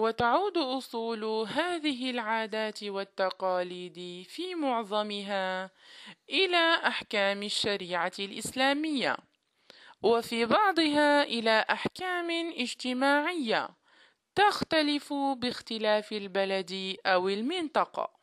وتعود أصول هذه العادات والتقاليد في معظمها إلى أحكام الشريعة الإسلامية، وفي بعضها إلى أحكام اجتماعية تختلف باختلاف البلد أو المنطقة.